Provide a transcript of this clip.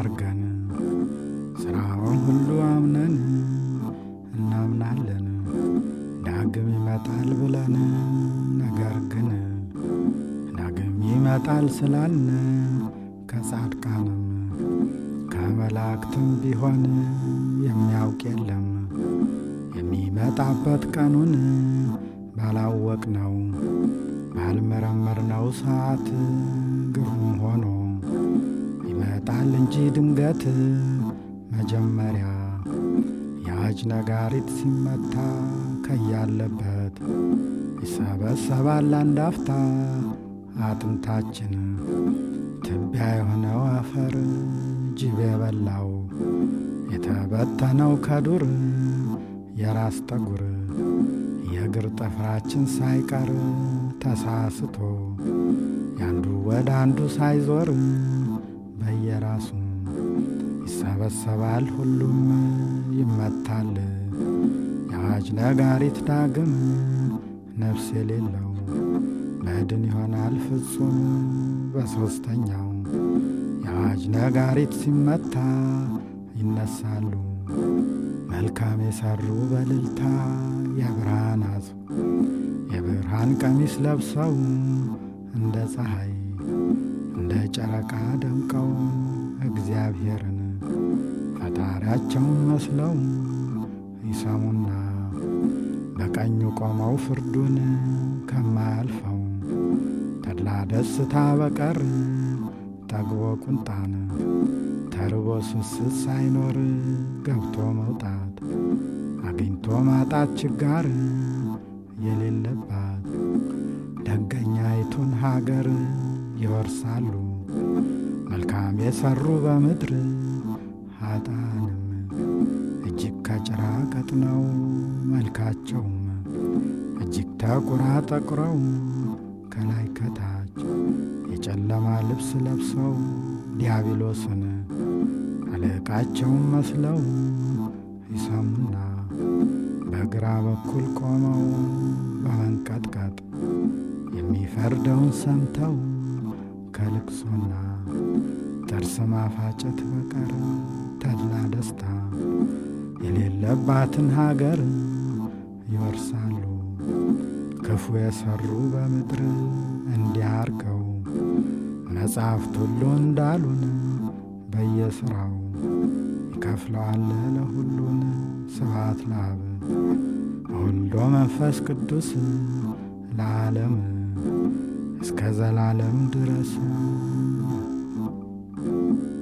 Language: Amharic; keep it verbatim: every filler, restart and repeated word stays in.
አርገን ስራውን ሁሉ አምነን እናምናለን ዳግም ይመጣል ብለን ነገር ግን ዳግም ይመጣል ስላልን ከጻድቃንም ከመላእክትም ቢሆን የሚያውቅ የለም የሚመጣበት ቀኑን ባላወቅነው ባልመረመርነው ሰዓት ግሩም ሆኖ ይመጣል እንጂ ድንገት መጀመሪያ የአዋጅ ነጋሪት ሲመታ ከያለበት ይሰበሰባል አንድ አፍታ አጥንታችን ትቢያ የሆነው አፈር ጅብ የበላው የተበተነው ከዱር የራስ ጠጉር የእግር ጥፍራችን ሳይቀር ተሳስቶ ያንዱ ወደ አንዱ ሳይዞር በየራሱ ይሰበሰባል ሁሉም ይመታል የአዋጅ ነጋሪት ዳግም ነፍስ የሌለው መድን ይሆናል ፍጹም በሦስተኛው የአዋጅ ነጋሪት ሲመታ ይነሳሉ መልካም የሰሩ በልልታ የብርሃን አጽ የብርሃን ቀሚስ ለብሰው እንደ ፀሐይ እንደ ጨረቃ ደምቀው እግዚአብሔርን ፈጣሪያቸውን መስለው ይሰሙና በቀኙ ቆመው ፍርዱን ከማያልፈው ተድላ ደስታ በቀር ጠግቦ ቁንጣን ተርቦ ስስት ሳይኖር ገብቶ መውጣት አግኝቶ ማጣት ችጋር የሌለባት ደገኛይቱን ሀገር ይወርሳሉ መልካም የሰሩ በምድር ኃጥአንም እጅግ ከጭራ ቀጥነው መልካቸውም እጅግ ተቁራ ጠቁረው ከላይ ከታች የጨለማ ልብስ ለብሰው ዲያብሎስን አለቃቸውን መስለው ይሰሙና በግራ በኩል ቆመው በመንቀጥቀጥ የሚፈርደውን ሰምተው ከልቅሶና ጥርስ ማፋጨት በቀር ተድላ ደስታ የሌለባትን ሀገር ይወርሳሉ ክፉ የሰሩ በምድር እንዲያርገው መጽሐፍት ሁሉ እንዳሉን በየሥራው ይከፍለዋል ለሁሉን ስብሐት ለአብ ወወልድ ወመንፈስ ቅዱስ ለዓለም እስከ ዘላለም ድረስ